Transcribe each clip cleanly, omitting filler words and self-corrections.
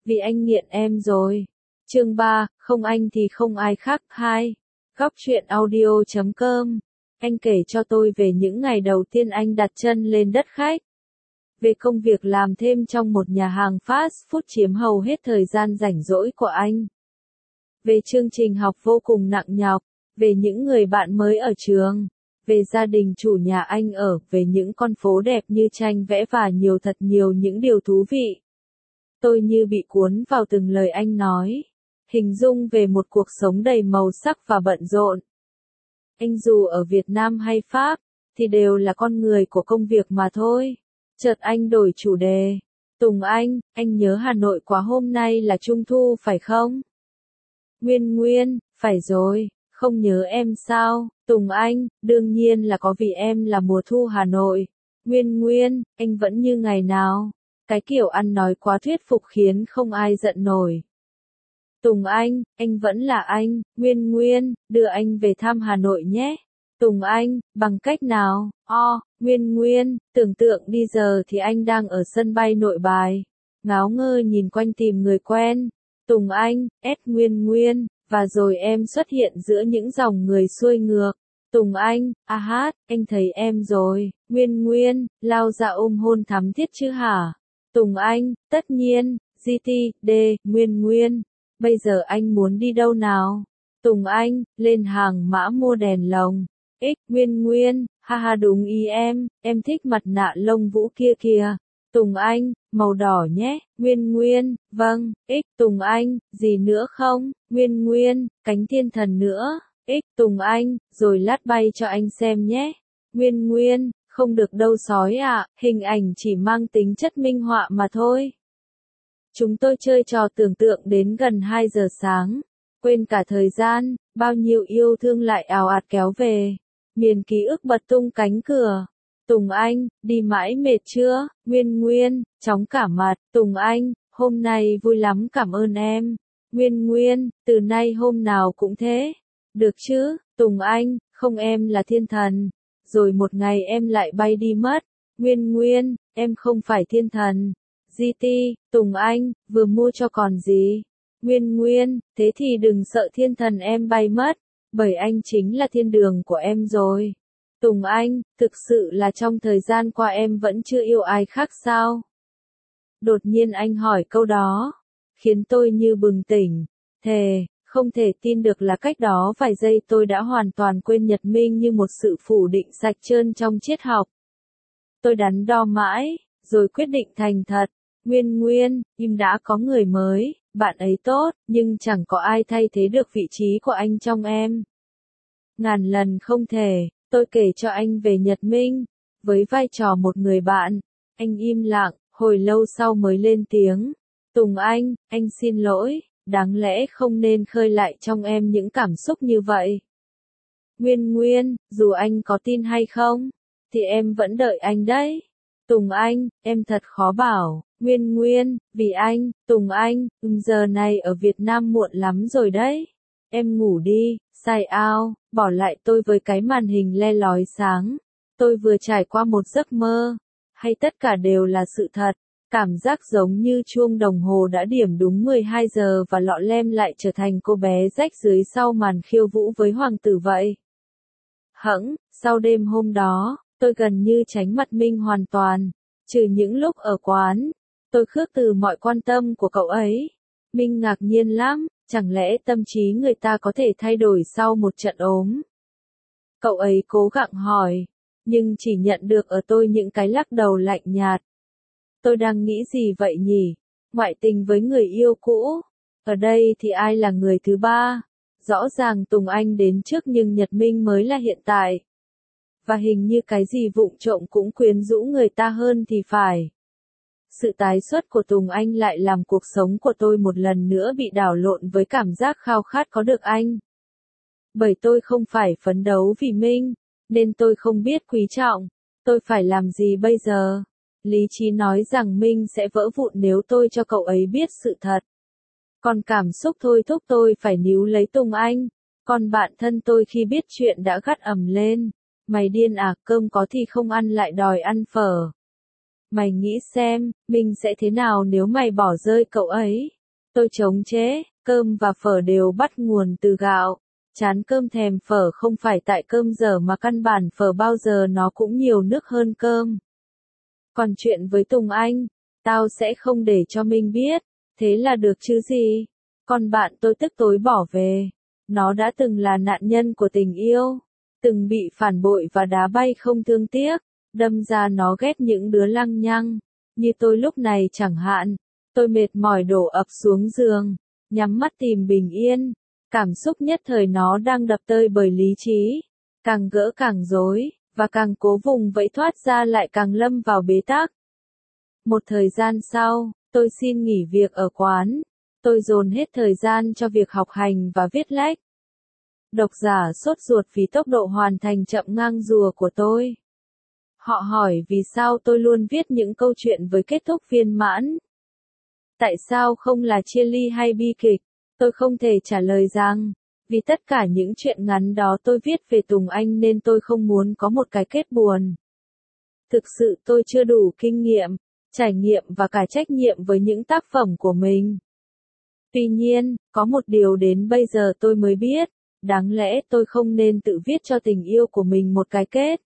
Vì anh nghiện em rồi. Chương 3, không anh thì không ai khác. 2. Góc truyện audio.com. Anh kể cho tôi về những ngày đầu tiên anh đặt chân lên đất khách. Về công việc làm thêm trong một nhà hàng fast food chiếm hầu hết thời gian rảnh rỗi của anh. Về chương trình học vô cùng nặng nhọc. Về những người bạn mới ở trường. Về gia đình chủ nhà anh ở. Về những con phố đẹp như tranh vẽ và thật nhiều những điều thú vị. Tôi như bị cuốn vào từng lời anh nói. Hình dung về một cuộc sống đầy màu sắc và bận rộn. Anh dù ở Việt Nam hay Pháp, thì đều là con người của công việc mà thôi. Chợt anh đổi chủ đề. Tùng anh nhớ Hà Nội quá, hôm nay là Trung thu phải không? Nguyên, phải rồi, không nhớ em sao? Tùng đương nhiên là có, vì em là mùa thu Hà Nội. Nguyên, anh vẫn như ngày nào. Cái kiểu ăn nói quá thuyết phục khiến không ai giận nổi. Tùng anh vẫn là anh. Nguyên, đưa anh về thăm Hà Nội nhé. Tùng bằng cách nào? Nguyên, tưởng tượng đi, giờ thì anh đang ở sân bay Nội Bài. Ngáo ngơ nhìn quanh tìm người quen. Tùng Nguyên, và rồi em xuất hiện giữa những dòng người xuôi ngược. Tùng anh thấy em rồi. Nguyên, lao ra ôm hôn thắm thiết chứ hả? Tùng tất nhiên, GTD, Nguyên, bây giờ anh muốn đi đâu nào? Tùng lên hàng mã mua đèn lồng. Nguyên, haha đúng ý em thích mặt nạ lông vũ kia kìa. Tùng màu đỏ nhé. Nguyên, vâng. Tùng gì nữa không? Nguyên, cánh thiên thần nữa. Tùng rồi lát bay cho anh xem nhé. Nguyên, không được đâu sói ạ, hình ảnh chỉ mang tính chất minh họa mà thôi. Chúng tôi chơi trò tưởng tượng đến gần 2 giờ sáng, quên cả thời gian, bao nhiêu yêu thương lại ào ạt kéo về. Miền ký ức bật tung cánh cửa. Tùng đi mãi mệt chưa? Nguyên, chóng cả mặt. Tùng hôm nay vui lắm, cảm ơn em. Nguyên, từ nay hôm nào cũng thế. Được chứ? Tùng không, em là thiên thần. Rồi một ngày em lại bay đi mất. Nguyên, em không phải thiên thần. GT, Tùng vừa mua cho còn gì. Nguyên, thế thì đừng sợ thiên thần em bay mất, bởi anh chính là thiên đường của em rồi. Tùng thực sự là trong thời gian qua em vẫn chưa yêu ai khác sao? Đột nhiên anh hỏi câu đó, khiến tôi như bừng tỉnh. Không thể tin được là cách đó vài giây tôi đã hoàn toàn quên Nhật Minh như một sự phủ định sạch trơn trong triết học. Tôi đắn đo mãi, rồi quyết định thành thật. Nguyên, im đã có người mới, bạn ấy tốt, nhưng chẳng có ai thay thế được vị trí của anh trong em. Ngàn lần không thể, tôi kể cho anh về Nhật Minh, với vai trò một người bạn. Anh im lặng, hồi lâu sau mới lên tiếng. Tùng anh xin lỗi, đáng lẽ không nên khơi lại trong em những cảm xúc như vậy. Nguyên, dù anh có tin hay không, thì em vẫn đợi anh đấy. Tùng em thật khó bảo. Nguyên, vì anh. Tùng giờ này ở Việt Nam muộn lắm rồi đấy. Em ngủ đi, sign out, bỏ lại tôi với cái màn hình le lói sáng. Tôi vừa trải qua một giấc mơ, hay tất cả đều là sự thật? Cảm giác giống như chuông đồng hồ đã điểm đúng 12 giờ và lọ lem lại trở thành cô bé rách dưới sau màn khiêu vũ với hoàng tử vậy. Sau đêm hôm đó, tôi gần như tránh mặt Minh hoàn toàn, trừ những lúc ở quán. Tôi khước từ mọi quan tâm của cậu ấy. Minh ngạc nhiên lắm, chẳng lẽ tâm trí người ta có thể thay đổi sau một trận ốm? Cậu ấy cố gắng hỏi, nhưng chỉ nhận được ở tôi những cái lắc đầu lạnh nhạt. Tôi đang nghĩ gì vậy nhỉ? Ngoại tình với người yêu cũ? Ở đây thì ai là người thứ ba? Rõ ràng Tùng đến trước nhưng Nhật Minh mới là hiện tại. Và hình như cái gì vụng trộm cũng quyến rũ người ta hơn thì phải. Sự tái xuất của Tùng lại làm cuộc sống của tôi một lần nữa bị đảo lộn với cảm giác khao khát có được anh. Bởi tôi không phải phấn đấu vì Minh, nên tôi không biết quý trọng. Tôi phải làm gì bây giờ? Lý trí nói rằng Minh sẽ vỡ vụn nếu tôi cho cậu ấy biết sự thật. Còn cảm xúc thôi thúc tôi phải níu lấy Tùng Còn bạn thân tôi khi biết chuyện đã gắt ầm lên. Mày điên à, cơm có thì không ăn lại đòi ăn phở. Mày nghĩ xem, mình sẽ thế nào nếu mày bỏ rơi cậu ấy? Tôi chống chế, cơm và phở đều bắt nguồn từ gạo. Chán cơm thèm phở không phải tại cơm dở mà căn bản phở bao giờ nó cũng nhiều nước hơn cơm. Còn chuyện với Tùng Anh, tao sẽ không để cho Minh biết, thế là được chứ gì. Còn bạn tôi tức tối bỏ về. Nó đã từng là nạn nhân của tình yêu, từng bị phản bội và đá bay không thương tiếc, đâm ra nó ghét những đứa lăng nhăng. Như tôi lúc này chẳng hạn, tôi mệt mỏi đổ ập xuống giường, nhắm mắt tìm bình yên. Cảm xúc nhất thời nó đang đập tơi bởi lý trí, càng gỡ càng rối, và càng cố vùng vẫy thoát ra lại càng lâm vào bế tắc. Một thời gian sau, tôi xin nghỉ việc ở quán. Tôi dồn hết thời gian cho việc học hành và viết lách. Độc giả sốt ruột vì tốc độ hoàn thành chậm ngang rùa của tôi. Họ hỏi vì sao tôi luôn viết những câu chuyện với kết thúc viên mãn. Tại sao không là chia ly hay bi kịch? Tôi không thể trả lời rằng, vì tất cả những chuyện ngắn đó tôi viết về Tùng Anh nên tôi không muốn có một cái kết buồn. Thực sự tôi chưa đủ kinh nghiệm, trải nghiệm và cả trách nhiệm với những tác phẩm của mình. Tuy nhiên, có một điều đến bây giờ tôi mới biết, đáng lẽ tôi không nên tự viết cho tình yêu của mình một cái kết.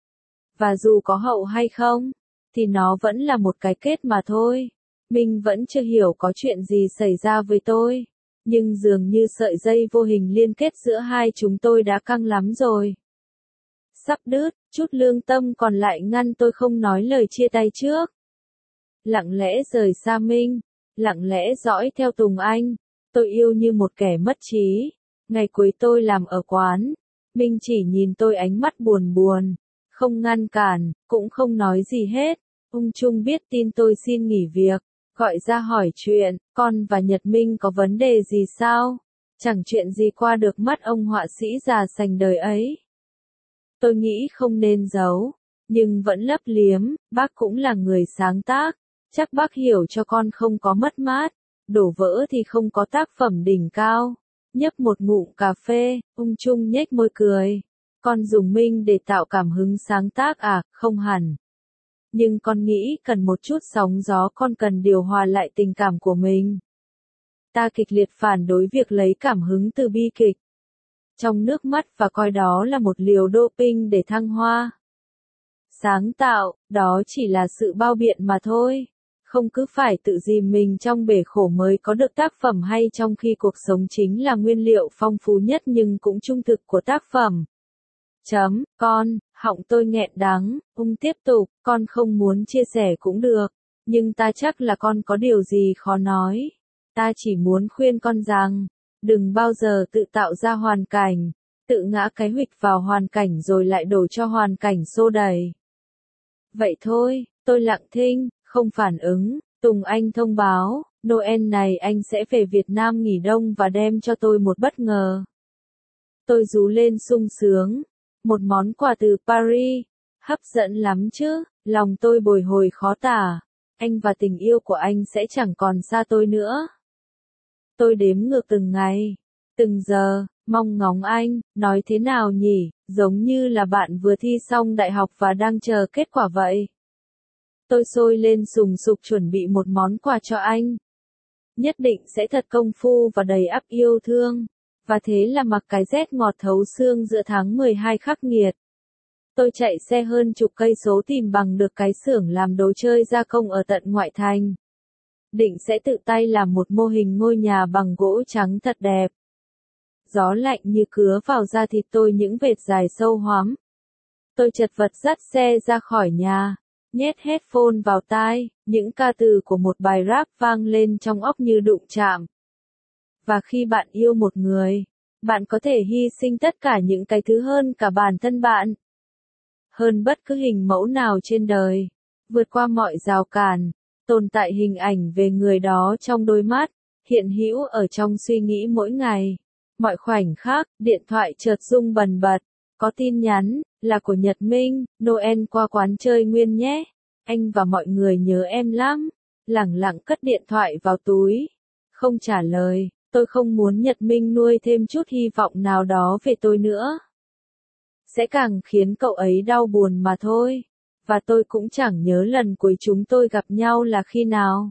Và dù có hậu hay không, thì nó vẫn là một cái kết mà thôi. Mình vẫn chưa hiểu có chuyện gì xảy ra với tôi, nhưng dường như sợi dây vô hình liên kết giữa hai chúng tôi đã căng lắm rồi. Sắp đứt, chút lương tâm còn lại ngăn tôi không nói lời chia tay trước. Lặng lẽ rời xa Minh, lặng lẽ dõi theo Tùng Anh, tôi yêu như một kẻ mất trí. Ngày cuối tôi làm ở quán, Minh chỉ nhìn tôi ánh mắt buồn buồn, không ngăn cản, cũng không nói gì hết. Ung Trung biết tin tôi xin nghỉ việc, gọi ra hỏi chuyện, con và Nhật Minh có vấn đề gì sao? Chẳng chuyện gì qua được mắt ông họa sĩ già sành đời ấy. Tôi nghĩ không nên giấu, nhưng vẫn lấp liếm, bác cũng là người sáng tác, chắc bác hiểu cho con không có mất mát, đổ vỡ thì không có tác phẩm đỉnh cao. Nhấp một ngụm cà phê, Ung Trung nhếch môi cười. Con dùng Minh để tạo cảm hứng sáng tác à, không hẳn. Nhưng con nghĩ cần một chút sóng gió, con cần điều hòa lại tình cảm của mình. Ta kịch liệt phản đối việc lấy cảm hứng từ bi kịch trong nước mắt và coi đó là một liều doping để thăng hoa. Sáng tạo, đó chỉ là sự bao biện mà thôi. Không cứ phải tự dìm mình trong bể khổ mới có được tác phẩm hay, trong khi cuộc sống chính là nguyên liệu phong phú nhất nhưng cũng trung thực của tác phẩm. Con, họng tôi nghẹn đắng, Ung tiếp tục, con không muốn chia sẻ cũng được, nhưng ta chắc là con có điều gì khó nói. Ta chỉ muốn khuyên con rằng, đừng bao giờ tự tạo ra hoàn cảnh, tự ngã cái huỵch vào hoàn cảnh rồi lại đổ cho hoàn cảnh xô đẩy. Vậy thôi, tôi lặng thinh, không phản ứng. Tùng Anh thông báo, Noel này anh sẽ về Việt Nam nghỉ đông và đem cho tôi một bất ngờ. Tôi rú lên sung sướng. Một món quà từ Paris, hấp dẫn lắm chứ, lòng tôi bồi hồi khó tả. Anh và tình yêu của anh sẽ chẳng còn xa tôi nữa. Tôi đếm ngược từng ngày, từng giờ, mong ngóng anh, nói thế nào nhỉ, giống như là bạn vừa thi xong đại học và đang chờ kết quả vậy. Tôi sôi lên sùng sục chuẩn bị một món quà cho anh. Nhất định sẽ thật công phu và đầy ắp yêu thương. Và thế là mặc cái rét ngọt thấu xương giữa tháng 12 khắc nghiệt. Tôi chạy xe hơn chục cây số tìm bằng được cái xưởng làm đồ chơi gia công ở tận ngoại thành. Định sẽ tự tay làm một mô hình ngôi nhà bằng gỗ trắng thật đẹp. Gió lạnh như cứa vào da thịt tôi những vệt dài sâu hoắm. Tôi chật vật dắt xe ra khỏi nhà, nhét headphone vào tai, những ca từ của một bài rap vang lên trong óc như đụng chạm. Và khi bạn yêu một người, bạn có thể hy sinh tất cả những cái thứ hơn cả bản thân bạn. Hơn bất cứ hình mẫu nào trên đời. Vượt qua mọi rào cản, tồn tại hình ảnh về người đó trong đôi mắt, hiện hữu ở trong suy nghĩ mỗi ngày. Mọi khoảnh khắc, điện thoại chợt rung bần bật. Có tin nhắn, là của Nhật Minh, Noel qua quán chơi Nguyên nhé. Anh và mọi người nhớ em lắm. Lẳng lặng cất điện thoại vào túi. Không trả lời. Tôi không muốn Nhật Minh nuôi thêm chút hy vọng nào đó về tôi nữa. Sẽ càng khiến cậu ấy đau buồn mà thôi. và tôi cũng chẳng nhớ lần cuối chúng tôi gặp nhau là khi nào.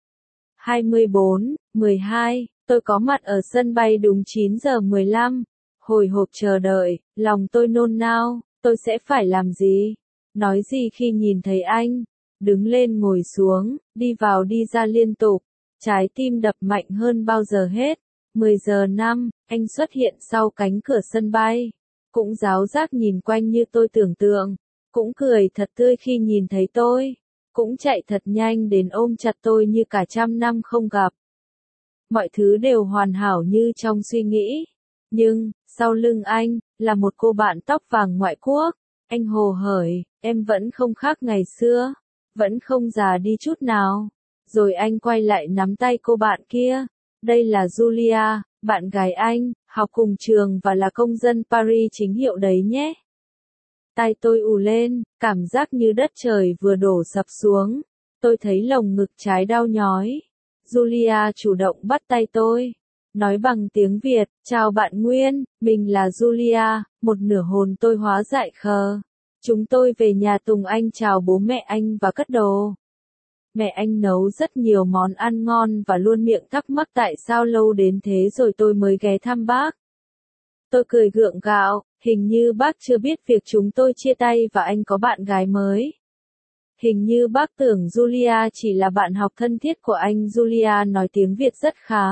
24/12, tôi có mặt ở sân bay đúng 9:15, hồi hộp chờ đợi, lòng tôi nôn nao, tôi sẽ phải làm gì, nói gì khi nhìn thấy anh, đứng lên ngồi xuống, đi vào đi ra liên tục, trái tim đập mạnh hơn bao giờ hết. 10:05, anh xuất hiện sau cánh cửa sân bay, cũng ráo rác nhìn quanh như tôi tưởng tượng, cũng cười thật tươi khi nhìn thấy tôi, cũng chạy thật nhanh đến ôm chặt tôi như cả trăm năm không gặp. Mọi thứ đều hoàn hảo như trong suy nghĩ. Nhưng, sau lưng anh, là một cô bạn tóc vàng ngoại quốc. Anh hồ hởi, em vẫn không khác ngày xưa, vẫn không già đi chút nào. Rồi anh quay lại nắm tay cô bạn kia. Đây là Julia, bạn gái anh, học cùng trường và là công dân Paris chính hiệu đấy nhé. Tai tôi ù lên, cảm giác như đất trời vừa đổ sập xuống. Tôi thấy lồng ngực trái đau nhói. Julia chủ động bắt tay tôi. Nói bằng tiếng Việt, chào bạn Nguyên, mình là Julia, một nửa hồn tôi hóa dại khờ. Chúng tôi về nhà Tùng Anh chào bố mẹ anh và cất đồ. Mẹ anh nấu rất nhiều món ăn ngon và luôn miệng thắc mắc tại sao lâu đến thế rồi tôi mới ghé thăm bác. Tôi cười gượng gạo, hình như bác chưa biết việc chúng tôi chia tay và anh có bạn gái mới. Hình như bác tưởng Julia chỉ là bạn học thân thiết của anh. Julia nói tiếng Việt rất khá.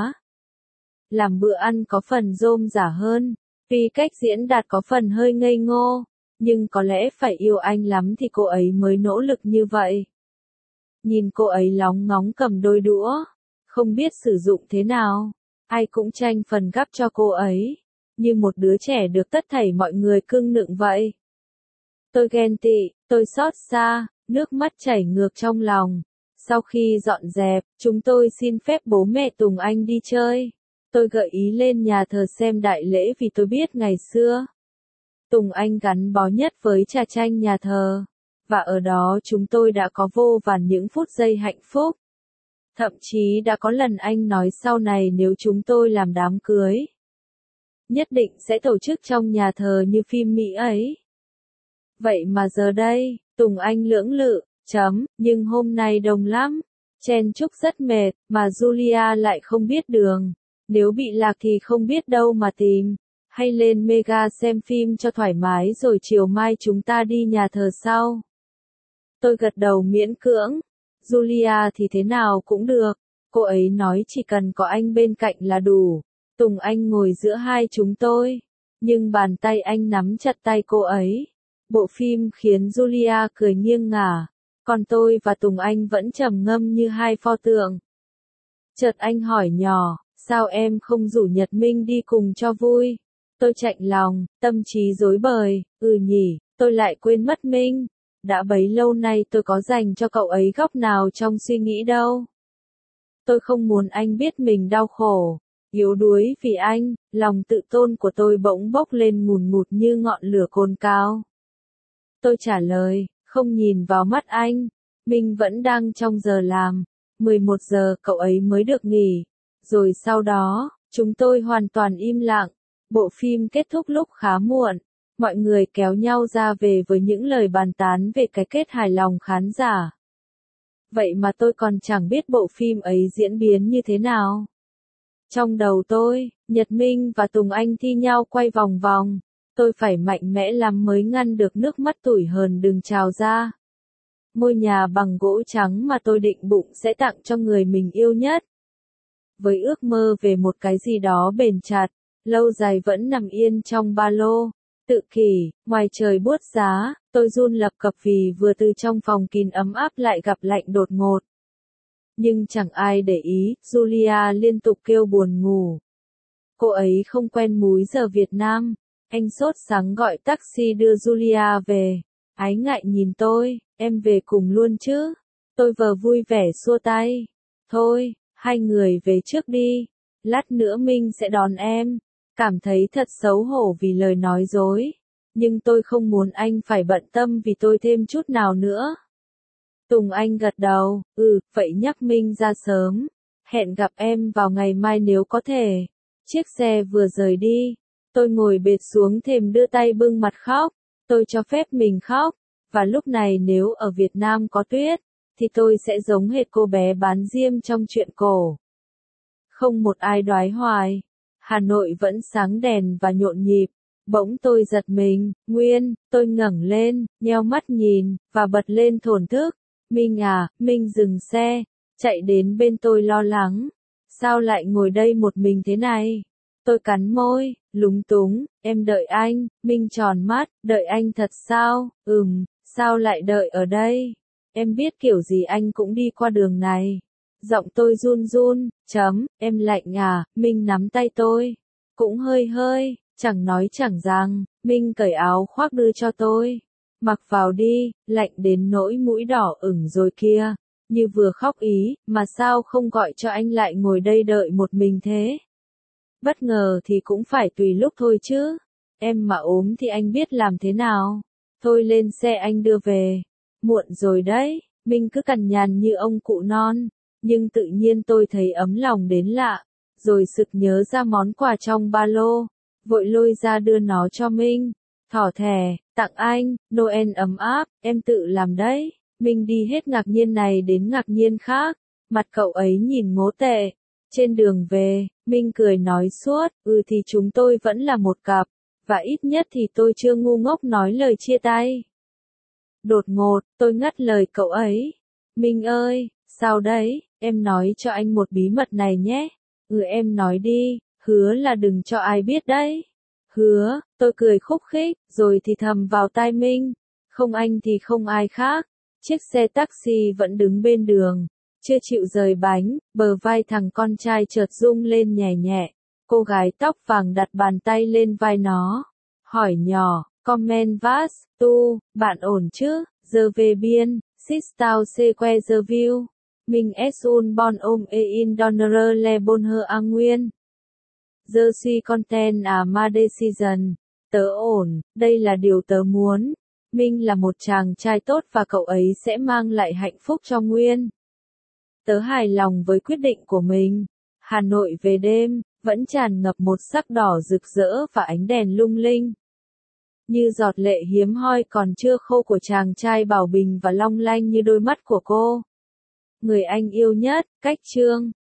Làm bữa ăn có phần rôm rả hơn, vì cách diễn đạt có phần hơi ngây ngô, nhưng có lẽ phải yêu anh lắm thì cô ấy mới nỗ lực như vậy. Nhìn cô ấy lóng ngóng cầm đôi đũa, không biết sử dụng thế nào, ai cũng tranh phần gắp cho cô ấy, như một đứa trẻ được tất thảy mọi người cưng nựng vậy. Tôi ghen tị, tôi xót xa, nước mắt chảy ngược trong lòng. Sau khi dọn dẹp, chúng tôi xin phép bố mẹ Tùng Anh đi chơi. Tôi gợi ý lên nhà thờ xem đại lễ vì tôi biết ngày xưa Tùng Anh gắn bó nhất với trà chanh nhà thờ. Và ở đó chúng tôi đã có vô vàn những phút giây hạnh phúc. Thậm chí đã có lần anh nói sau này nếu chúng tôi làm đám cưới, nhất định sẽ tổ chức trong nhà thờ như phim Mỹ ấy. Vậy mà giờ đây, Tùng Anh lưỡng lự, nhưng hôm nay đông lắm. Chen chúc rất mệt, mà Julia lại không biết đường. Nếu bị lạc thì không biết đâu mà tìm. Hay lên Mega xem phim cho thoải mái rồi chiều mai chúng ta đi nhà thờ sau. Tôi gật đầu miễn cưỡng. Julia thì thế nào cũng được. Cô ấy nói chỉ cần có anh bên cạnh là đủ. Tùng Anh ngồi giữa hai chúng tôi. Nhưng bàn tay anh nắm chặt tay cô ấy. Bộ phim khiến Julia cười nghiêng ngả. Còn tôi và Tùng Anh vẫn trầm ngâm như hai pho tượng. Chợt anh hỏi nhỏ, sao em không rủ Nhật Minh đi cùng cho vui? Tôi chạnh lòng, tâm trí rối bời, nhỉ, tôi lại quên mất Minh. Đã bấy lâu nay tôi có dành cho cậu ấy góc nào trong suy nghĩ đâu. Tôi không muốn anh biết mình đau khổ, yếu đuối vì anh, lòng tự tôn của tôi bỗng bốc lên ngùn ngụt như ngọn lửa cồn cao. Tôi trả lời, không nhìn vào mắt anh, Minh vẫn đang trong giờ làm, 11 giờ cậu ấy mới được nghỉ. Rồi sau đó, chúng tôi hoàn toàn im lặng. Bộ phim kết thúc lúc khá muộn. Mọi người kéo nhau ra về với những lời bàn tán về cái kết hài lòng khán giả. Vậy mà tôi còn chẳng biết bộ phim ấy diễn biến như thế nào. Trong đầu tôi, Nhật Minh và Tùng Anh thi nhau quay vòng vòng. Tôi phải mạnh mẽ lắm mới ngăn được nước mắt tủi hờn đừng trào ra. Ngôi nhà bằng gỗ trắng mà tôi định bụng sẽ tặng cho người mình yêu nhất. Với ước mơ về một cái gì đó bền chặt, lâu dài vẫn nằm yên trong ba lô. Tự kỷ, ngoài trời buốt giá, tôi run lập cập vì vừa từ trong phòng kín ấm áp lại gặp lạnh đột ngột. Nhưng chẳng ai để ý, Julia liên tục kêu buồn ngủ. Cô ấy không quen múi giờ Việt Nam. Anh sốt sắng gọi taxi đưa Julia về. Ái ngại nhìn tôi, em về cùng luôn chứ? Tôi vờ vui vẻ xua tay. Thôi, hai người về trước đi. Lát nữa Minh sẽ đón em. Cảm thấy thật xấu hổ vì lời nói dối. Nhưng tôi không muốn anh phải bận tâm vì tôi thêm chút nào nữa. Tùng Anh gật đầu, vậy nhắc Minh ra sớm. Hẹn gặp em vào ngày mai nếu có thể. Chiếc xe vừa rời đi. Tôi ngồi bệt xuống thềm đưa tay bưng mặt khóc. Tôi cho phép mình khóc. Và lúc này nếu ở Việt Nam có tuyết, thì tôi sẽ giống hệt cô bé bán diêm trong truyện cổ. Không một ai đoái hoài. Hà Nội vẫn sáng đèn và nhộn nhịp. Bỗng tôi giật mình, Nguyên, tôi ngẩng lên, nheo mắt nhìn, và bật lên thổn thức. Minh à, Minh dừng xe, chạy đến bên tôi lo lắng. Sao lại ngồi đây một mình thế này? Tôi cắn môi, lúng túng, em đợi anh, Minh tròn mắt, đợi anh thật sao? Sao lại đợi ở đây? Em biết kiểu gì anh cũng đi qua đường này. Giọng tôi run run, em lạnh à, Minh nắm tay tôi. Cũng hơi hơi, chẳng nói chẳng rằng, Minh cởi áo khoác đưa cho tôi. Mặc vào đi, lạnh đến nỗi mũi đỏ ửng rồi kia. Như vừa khóc ý, mà sao không gọi cho anh lại ngồi đây đợi một mình thế? Bất ngờ thì cũng phải tùy lúc thôi chứ. Em mà ốm thì anh biết làm thế nào. Thôi lên xe anh đưa về. Muộn rồi đấy, Minh cứ cằn nhằn như ông cụ non. Nhưng tự nhiên tôi thấy ấm lòng đến lạ. Rồi sực nhớ ra món quà trong ba lô. Vội lôi ra đưa nó cho Minh. Thỏ thẻ, tặng anh, Noel ấm áp, em tự làm đấy. Minh đi hết ngạc nhiên này đến ngạc nhiên khác. Mặt cậu ấy nhìn ngố tệ. Trên đường về, Minh cười nói suốt, thì chúng tôi vẫn là một cặp. Và ít nhất thì tôi chưa ngu ngốc nói lời chia tay. Đột ngột, tôi ngắt lời cậu ấy. Minh ơi, sao đấy, em nói cho anh một bí mật này nhé. Em nói đi, hứa là đừng cho ai biết đấy. Hứa, tôi cười khúc khích, rồi thì thầm vào tai Minh. Không anh thì không ai khác. Chiếc xe taxi vẫn đứng bên đường. Chưa chịu rời bánh, bờ vai thằng con trai chợt rung lên nhẹ nhẹ. Cô gái tóc vàng đặt bàn tay lên vai nó. Hỏi nhỏ, comment vas, tu, bạn ổn chứ? Giờ về biên, sit tao se que giờ view. Mình es un bon in donner le bonheur a nguyên. Giờ suy content à ma decision. Tớ ổn, đây là điều tớ muốn. Minh là một chàng trai tốt và cậu ấy sẽ mang lại hạnh phúc cho Nguyên. Tớ hài lòng với quyết định của mình. Hà Nội về đêm, vẫn tràn ngập một sắc đỏ rực rỡ và ánh đèn lung linh. Như giọt lệ hiếm hoi còn chưa khô của chàng trai Bảo Bình và long lanh như đôi mắt của cô. Người anh yêu nhất, Cách Trương.